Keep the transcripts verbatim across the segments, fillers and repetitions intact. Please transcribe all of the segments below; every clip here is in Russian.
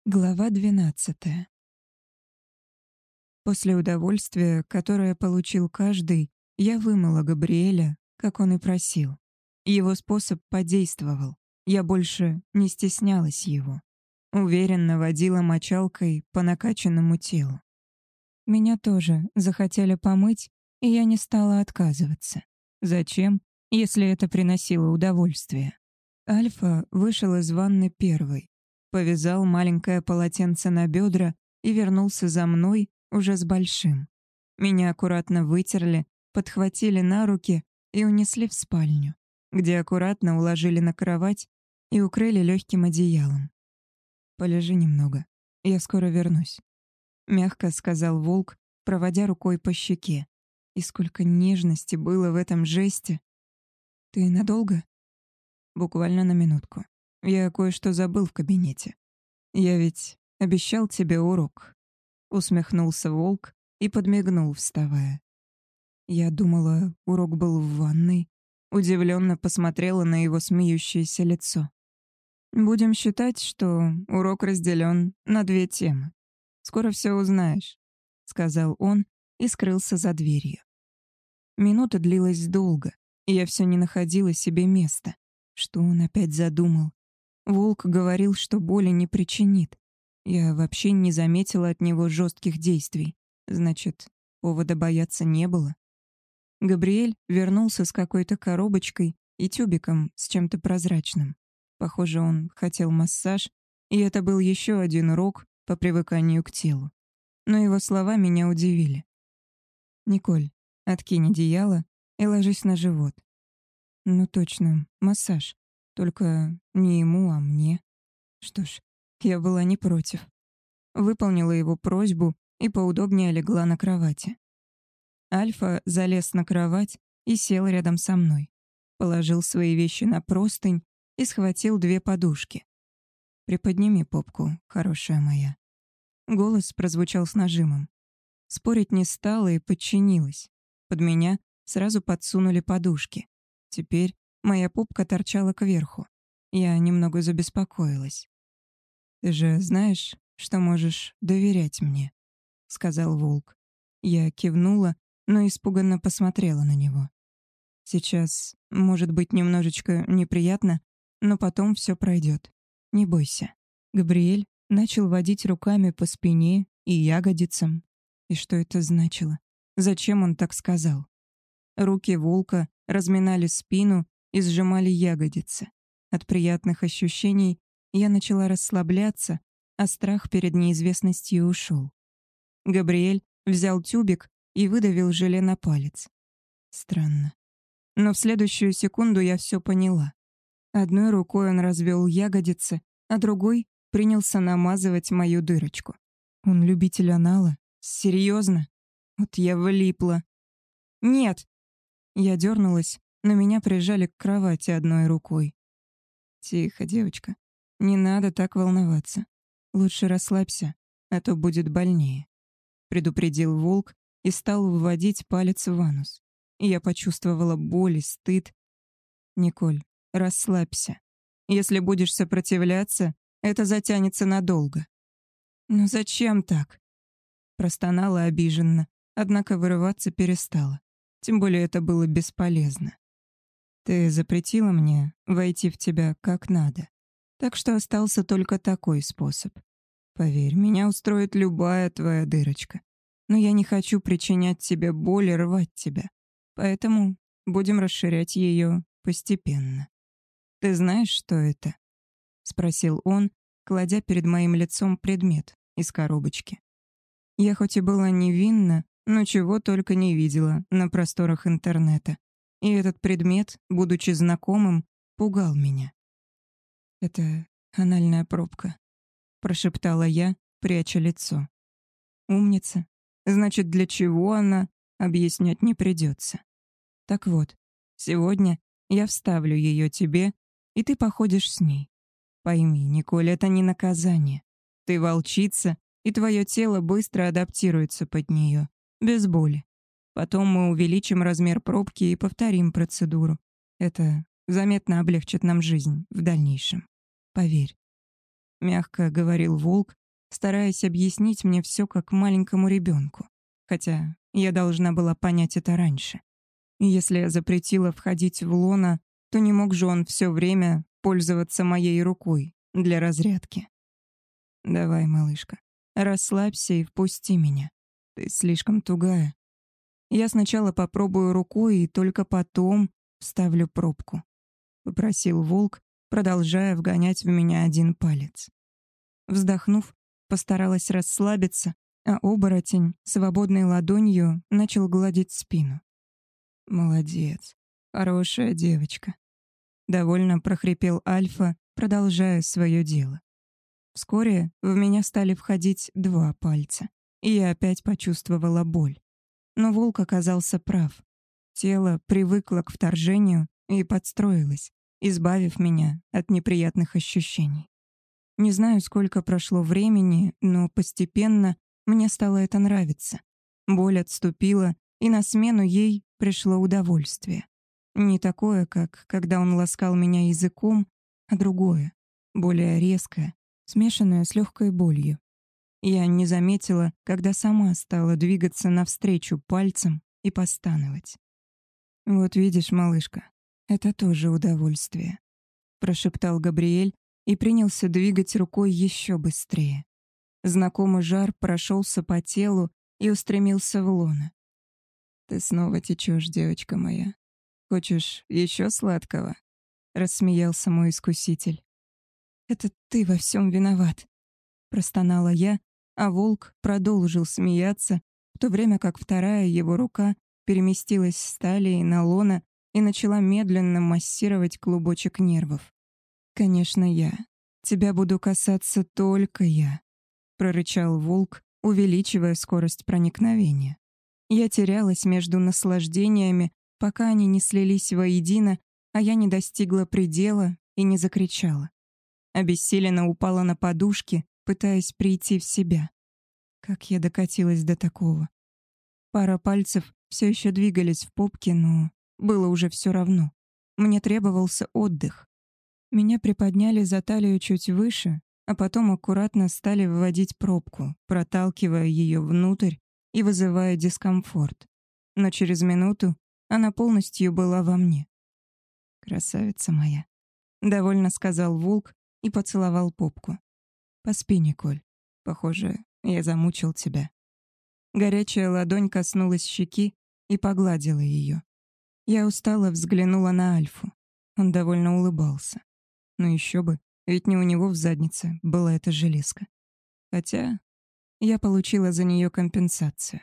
Глава двенадцатая. После удовольствия, которое получил каждый, я вымыла Габриэля, как он и просил. Его способ подействовал. Я больше не стеснялась его. Уверенно водила мочалкой по накачанному телу. Меня тоже захотели помыть, и я не стала отказываться. Зачем, если это приносило удовольствие? Альфа вышел из ванны первой. Повязал маленькое полотенце на бедра и вернулся за мной уже с большим. Меня аккуратно вытерли, подхватили на руки и унесли в спальню, где аккуратно уложили на кровать и укрыли легким одеялом. «Полежи немного, я скоро вернусь», — мягко сказал волк, проводя рукой по щеке. И сколько нежности было в этом жесте. «Ты надолго?» «Буквально на минутку. Я кое-что забыл в кабинете. Я ведь обещал тебе урок», — усмехнулся волк и подмигнул, вставая. Я думала, урок был в ванной. Удивленно посмотрела на его смеющееся лицо. «Будем считать, что урок разделен на две темы. Скоро все узнаешь», — сказал он и скрылся за дверью. Минута длилась долго, и я все не находила себе места. Что он опять задумал? Волк говорил, что боли не причинит. Я вообще не заметила от него жестких действий. Значит, повода бояться не было. Габриэль вернулся с какой-то коробочкой и тюбиком с чем-то прозрачным. Похоже, он хотел массаж, и это был еще один урок по привыканию к телу. Но его слова меня удивили. «Николь, откинь одеяло и ложись на живот». Ну точно, массаж. Только не ему, а мне. Что ж, я была не против. Выполнила его просьбу и поудобнее легла на кровати. Альфа залез на кровать и сел рядом со мной. Положил свои вещи на простынь и схватил две подушки. «Приподними попку, хорошая моя». Голос прозвучал с нажимом. Спорить не стала и подчинилась. Под меня сразу подсунули подушки. Теперь моя попка торчала кверху. Я немного забеспокоилась. «Ты же знаешь, что можешь доверять мне», — сказал волк. Я кивнула, но испуганно посмотрела на него. «Сейчас, может быть, немножечко неприятно, но потом все пройдет. Не бойся». Габриэль начал водить руками по спине и ягодицам. И что это значило? Зачем он так сказал? Руки волка разминали спину и сжимали ягодицы. От приятных ощущений я начала расслабляться, а страх перед неизвестностью ушел. Габриэль взял тюбик и выдавил желе на палец. Странно. Но в следующую секунду я все поняла. Одной рукой он развел ягодицы, а другой принялся намазывать мою дырочку. Он любитель анала? Серьезно? Вот я влипла. «Нет!» Я дернулась, но меня прижали к кровати одной рукой. «Тихо, девочка. Не надо так волноваться. Лучше расслабься, а то будет больнее», — предупредил волк и стал вводить палец в анус. Я почувствовала боль и стыд. «Николь, расслабься. Если будешь сопротивляться, это затянется надолго». «Ну зачем так?» Простонала обиженно, однако вырываться перестала. Тем более это было бесполезно. «Ты запретила мне войти в тебя как надо, так что остался только такой способ. Поверь, меня устроит любая твоя дырочка, но я не хочу причинять тебе боль и рвать тебя, поэтому будем расширять ее постепенно. Ты знаешь, что это?» — спросил он, кладя перед моим лицом предмет из коробочки. Я хоть и была невинна, но чего только не видела на просторах интернета. И этот предмет, будучи знакомым, пугал меня. «Это анальная пробка», — прошептала я, пряча лицо. «Умница. Значит, для чего она, объяснять не придется. Так вот, сегодня я вставлю ее тебе, и ты походишь с ней. Пойми, Николь, это не наказание. Ты волчица, и твое тело быстро адаптируется под нее, без боли. Потом мы увеличим размер пробки и повторим процедуру. Это заметно облегчит нам жизнь в дальнейшем. Поверь». — мягко говорил волк, стараясь объяснить мне все как маленькому ребенку, хотя я должна была понять это раньше. Если я запретила входить в лоно, то не мог же он все время пользоваться моей рукой для разрядки. «Давай, малышка, расслабься и впусти меня. Ты слишком тугая. Я сначала попробую рукой и только потом вставлю пробку», — попросил волк, продолжая вгонять в меня один палец. Вздохнув, постаралась расслабиться, а оборотень свободной ладонью начал гладить спину. «Молодец, хорошая девочка», — довольно прохрипел Альфа, продолжая свое дело. Вскоре в меня стали входить два пальца, и я опять почувствовала боль. Но волк оказался прав. Тело привыкло к вторжению и подстроилось, избавив меня от неприятных ощущений. Не знаю, сколько прошло времени, но постепенно мне стало это нравиться. Боль отступила, и на смену ей пришло удовольствие. Не такое, как когда он ласкал меня языком, а другое, более резкое, смешанное с легкой болью. Я не заметила, когда сама стала двигаться навстречу пальцем и постановать. «Вот видишь, малышка, это тоже удовольствие», — прошептал Габриэль и принялся двигать рукой еще быстрее. Знакомый жар прошелся по телу и устремился в лоно. «Ты снова течешь, девочка моя. Хочешь еще сладкого?» — рассмеялся мой искуситель. «Это ты во всем виноват», — простонала я, а волк продолжил смеяться, в то время как вторая его рука переместилась с талии на лоно и начала медленно массировать клубочек нервов. «Конечно, я. Тебя буду касаться только я», — прорычал волк, увеличивая скорость проникновения. Я терялась между наслаждениями, пока они не слились воедино, а я не достигла предела и не закричала. Обессиленно упала на подушки, пытаясь прийти в себя. Как я докатилась до такого? Пара пальцев все еще двигались в попке, но было уже все равно. Мне требовался отдых. Меня приподняли за талию чуть выше, а потом аккуратно стали вводить пробку, проталкивая ее внутрь и вызывая дискомфорт. Но через минуту она полностью была во мне. «Красавица моя», — довольно сказал волк и поцеловал попку. «Поспи, Николь. Похоже, я замучил тебя». Горячая ладонь коснулась щеки и погладила ее. Я устало взглянула на Альфу. Он довольно улыбался. Ну еще бы, ведь не у него в заднице была эта железка. Хотя я получила за нее компенсацию.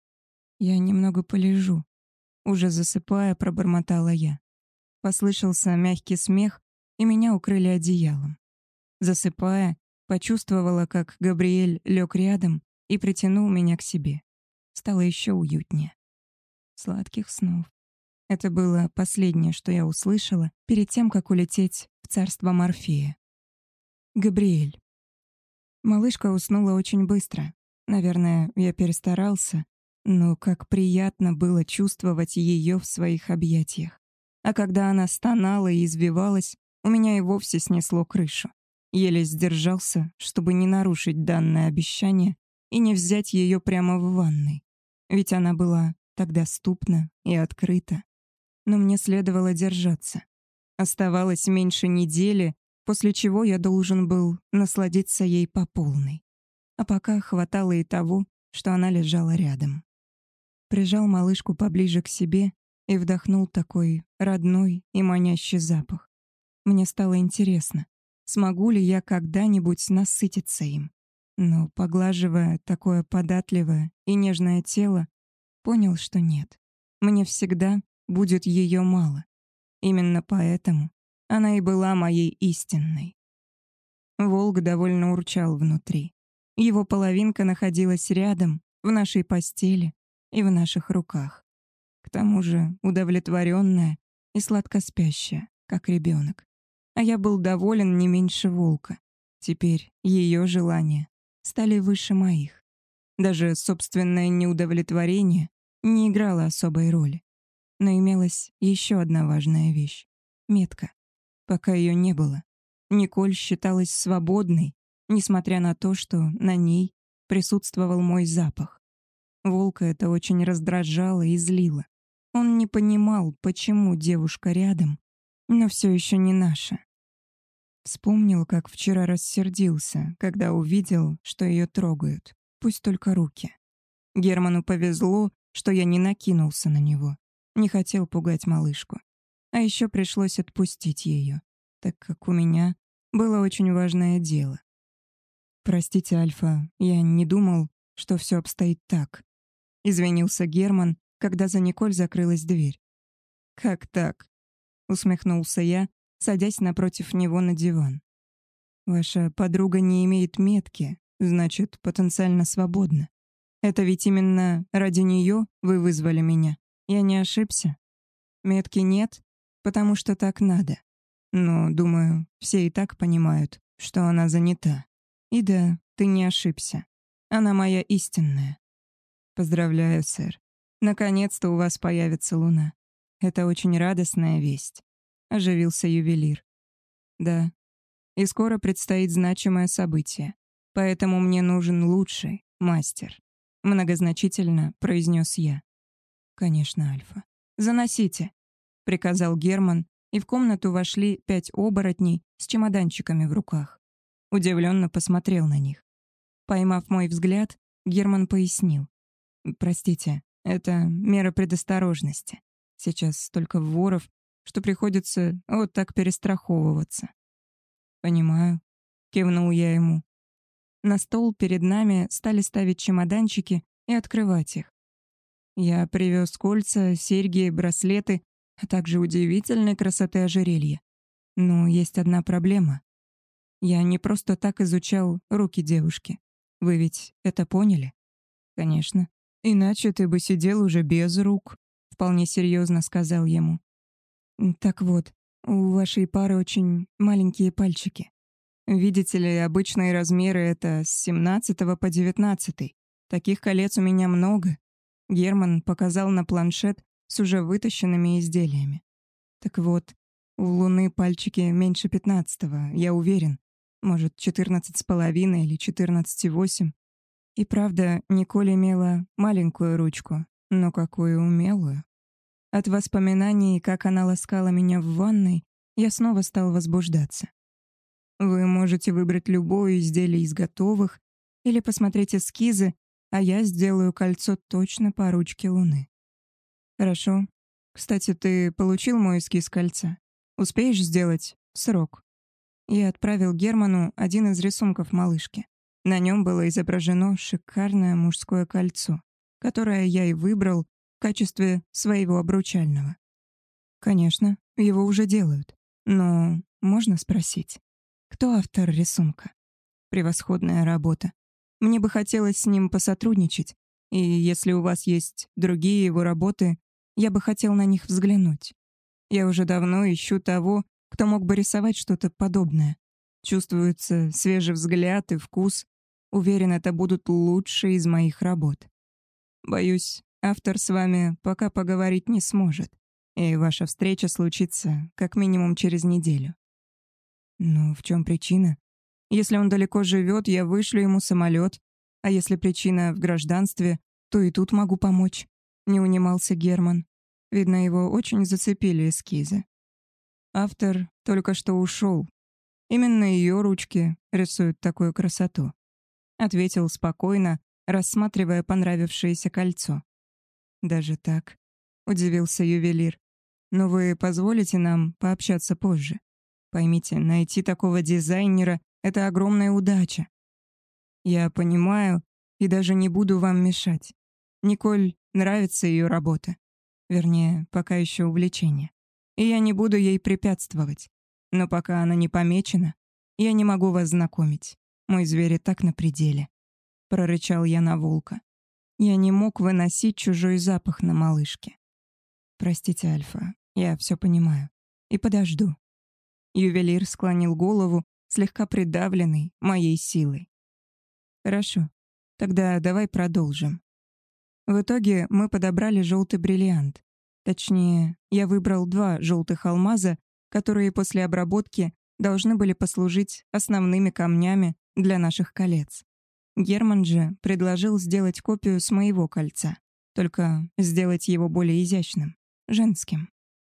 «Я немного полежу», — уже засыпая, пробормотала я. Послышался мягкий смех, и меня укрыли одеялом. Засыпая, почувствовала, как Габриэль лег рядом и притянул меня к себе. Стало еще уютнее. Сладких снов. Это было последнее, что я услышала перед тем, как улететь в царство Морфея. Габриэль. Малышка уснула очень быстро. Наверное, я перестарался, но как приятно было чувствовать ее в своих объятиях. А когда она стонала и извивалась, у меня и вовсе снесло крышу. Еле сдержался, чтобы не нарушить данное обещание и не взять ее прямо в ванной. Ведь она была так доступна и открыта. Но мне следовало держаться. Оставалось меньше недели, после чего я должен был насладиться ей по полной. А пока хватало и того, что она лежала рядом. Прижал малышку поближе к себе и вдохнул такой родной и манящий запах. Мне стало интересно, смогу ли я когда-нибудь насытиться им. Но, поглаживая такое податливое и нежное тело, понял, что нет. Мне всегда будет ее мало. Именно поэтому она и была моей истинной. Волк довольно урчал внутри. Его половинка находилась рядом, в нашей постели и в наших руках. К тому же удовлетворенная и сладко спящая, как ребенок. А я был доволен не меньше волка. Теперь ее желания стали выше моих. Даже собственное неудовлетворение не играло особой роли. Но имелась еще одна важная вещь — метка. Пока ее не было, Николь считалась свободной несмотря на то, что на ней присутствовал мой запах. Волка это очень раздражало и злило. Он не понимал, почему девушка рядом, но все еще не наша. Вспомнил, как вчера рассердился, когда увидел, что ее трогают, пусть только руки. Герману повезло, что я не накинулся на него, не хотел пугать малышку. А еще пришлось отпустить ее, так как у меня было очень важное дело. «Простите, Альфа, я не думал, что все обстоит так», — извинился Герман, когда за Николь закрылась дверь. «Как так?» — усмехнулся я, садясь напротив него на диван. «Ваша подруга не имеет метки, значит, потенциально свободна. Это ведь именно ради нее вы вызвали меня. Я не ошибся? Метки нет, потому что так надо. Но, думаю, все и так понимают, что она занята. И да, ты не ошибся. Она моя истинная. Поздравляю, сэр. Наконец-то у вас появится луна. Это очень радостная весть», — оживился ювелир. «Да. И скоро предстоит значимое событие. Поэтому мне нужен лучший мастер», — многозначительно произнес я. «Конечно, Альфа. Заносите», — приказал Герман, и в комнату вошли пять оборотней с чемоданчиками в руках. Удивленно посмотрел на них. Поймав мой взгляд, Герман пояснил. «Простите, это мера предосторожности. Сейчас столько воров, что приходится вот так перестраховываться». «Понимаю», — кивнул я ему. На стол перед нами стали ставить чемоданчики и открывать их. Я привез кольца, серьги, браслеты, а также удивительной красоты ожерелья. Но есть одна проблема. Я не просто так изучал руки девушки. Вы ведь это поняли? Конечно. Иначе ты бы сидел уже без рук, вполне серьезно сказал ему. Так вот, у вашей пары очень маленькие пальчики. Видите ли, обычные размеры — это с семнадцатого по девятнадцатый. Таких колец у меня много. Герман показал на планшет с уже вытащенными изделиями. Так вот, у Луны пальчики меньше пятнадцатого, я уверен. Может, четырнадцать с половиной или четырнадцать и восемь. И правда, Николь имела маленькую ручку, но какую умелую. От воспоминаний, как она ласкала меня в ванной, я снова стал возбуждаться. Вы можете выбрать любое изделие из готовых или посмотреть эскизы, а я сделаю кольцо точно по ручке Луны. Хорошо. Кстати, ты получил мой эскиз кольца? Успеешь сделать в срок? Я отправил Герману один из рисунков малышки. На нем было изображено шикарное мужское кольцо, которое я и выбрал в качестве своего обручального. Конечно, его уже делают. Но можно спросить, кто автор рисунка? Превосходная работа. Мне бы хотелось с ним посотрудничать, и если у вас есть другие его работы, я бы хотел на них взглянуть. Я уже давно ищу того, кто мог бы рисовать что-то подобное. Чувствуется свежий взгляд и вкус. Уверен, это будут лучшие из моих работ. Боюсь, автор с вами пока поговорить не сможет, и ваша встреча случится как минимум через неделю. Но в чем причина? Если он далеко живет, я вышлю ему самолет, а если причина в гражданстве, то и тут могу помочь. Не унимался Герман. Видно, его очень зацепили эскизы. Автор только что ушел. Именно ее ручки рисуют такую красоту. Ответил спокойно, рассматривая понравившееся кольцо. Даже так? Удивился ювелир. Но вы позволите нам пообщаться позже? Поймите, найти такого дизайнера — это огромная удача. Я понимаю и даже не буду вам мешать. Николь нравится ее работа. Вернее, пока еще увлечение. И я не буду ей препятствовать. Но пока она не помечена, я не могу вас знакомить. Мой зверь и так на пределе. Прорычал я на волка. Я не мог выносить чужой запах на малышке. Простите, Альфа, я все понимаю. И подожду. Ювелир склонил голову, слегка придавленный моей силой. Хорошо, тогда давай продолжим. В итоге мы подобрали желтый бриллиант. Точнее, я выбрал два желтых алмаза, которые после обработки должны были послужить основными камнями для наших колец. Герман же предложил сделать копию с моего кольца, только сделать его более изящным, женским.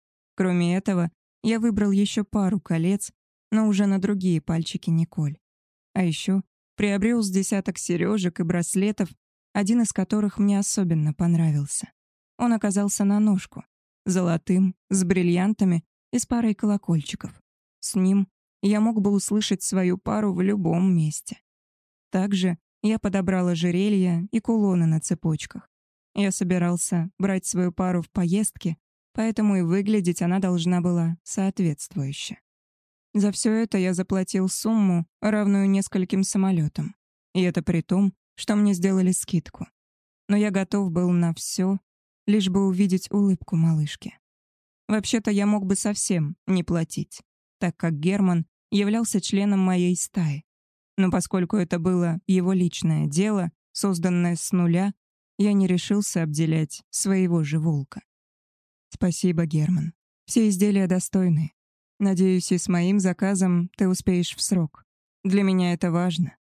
Кроме этого, я выбрал еще пару колец, но уже на другие пальчики Николь. А еще приобрел с десяток сережек и браслетов, один из которых мне особенно понравился. Он оказался на ножку, золотым, с бриллиантами и с парой колокольчиков. С ним я мог бы услышать свою пару в любом месте. Также я подобрал ожерелья и кулоны на цепочках. Я собирался брать свою пару в поездки, поэтому и выглядеть она должна была соответствующе. За все это я заплатил сумму, равную нескольким самолетам. И это при том, что мне сделали скидку. Но я готов был на все, лишь бы увидеть улыбку малышки. Вообще-то я мог бы совсем не платить, так как Герман являлся членом моей стаи. Но поскольку это было его личное дело, созданное с нуля, я не решился обделять своего же волка. Спасибо, Герман. Все изделия достойны. Надеюсь, и с моим заказом ты успеешь в срок. Для меня это важно.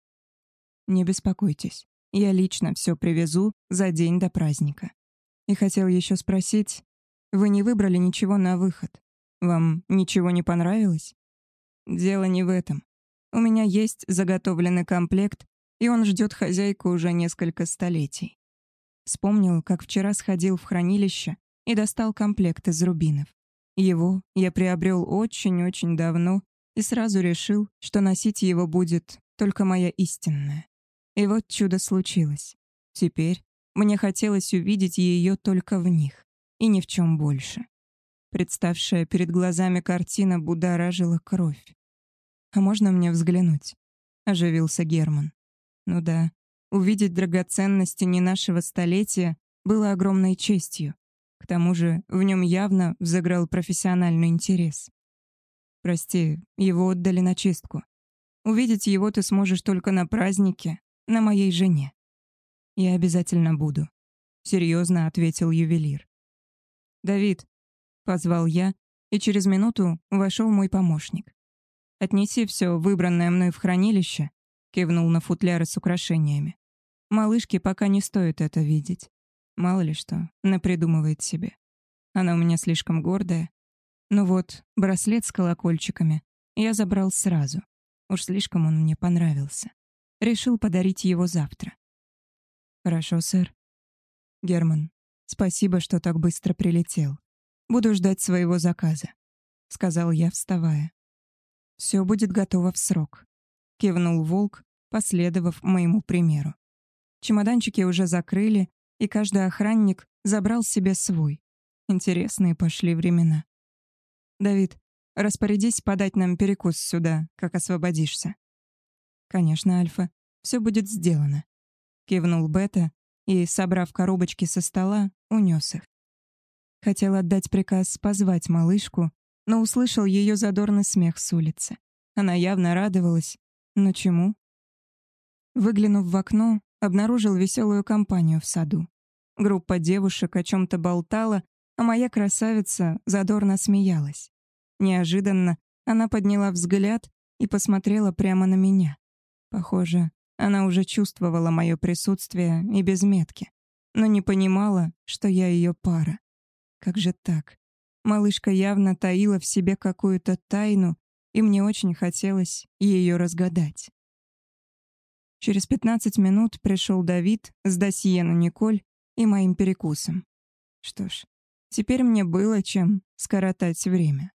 Не беспокойтесь. Я лично все привезу за день до праздника. И хотел еще спросить, вы не выбрали ничего на выход? Вам ничего не понравилось? Дело не в этом. У меня есть заготовленный комплект, и он ждет хозяйку уже несколько столетий. Вспомнил, как вчера сходил в хранилище и достал комплект из рубинов. Его я приобрел очень-очень давно и сразу решил, что носить его будет только моя истинная. И вот чудо случилось. Теперь мне хотелось увидеть ее только в них, и ни в чем больше. Представшая перед глазами картина будоражила кровь. «А можно мне взглянуть?» — оживился Герман. Ну да, увидеть драгоценности не нашего столетия было огромной честью. К тому же в нем явно взыграл профессиональный интерес. Прости, его отдали на чистку. Увидеть его ты сможешь только на празднике, на моей жене. Я обязательно буду, серьезно ответил ювелир. Давид, позвал я, и через минуту вошел мой помощник. Отнеси все выбранное мной в хранилище, кивнул на футляры с украшениями. Малышке пока не стоит это видеть. Мало ли что напридумывает себе. Она у меня слишком гордая. Ну вот, браслет с колокольчиками я забрал сразу. Уж слишком он мне понравился. Решил подарить его завтра. Хорошо, сэр. Герман, спасибо, что так быстро прилетел. Буду ждать своего заказа, сказал я, вставая. Все будет готово в срок, кивнул волк, последовав моему примеру. Чемоданчики уже закрыли, и каждый охранник забрал себе свой. Интересные пошли времена. Давид, распорядись подать нам перекус сюда, как освободишься. Конечно, Альфа, все будет сделано. Кивнул Бета и, собрав коробочки со стола, унес их. Хотел отдать приказ позвать малышку, но услышал ее задорный смех с улицы. Она явно радовалась. Но чему? Выглянув в окно, обнаружил веселую компанию в саду. Группа девушек о чем-то болтала, а моя красавица задорно смеялась. Неожиданно она подняла взгляд и посмотрела прямо на меня. Похоже, она уже чувствовала мое присутствие и без метки, но не понимала, что я ее пара. Как же так? Малышка явно таила в себе какую-то тайну, и мне очень хотелось ее разгадать. Через пятнадцать минут пришел Давид с досье на Николь и моим перекусом. Что ж, теперь мне было чем скоротать время.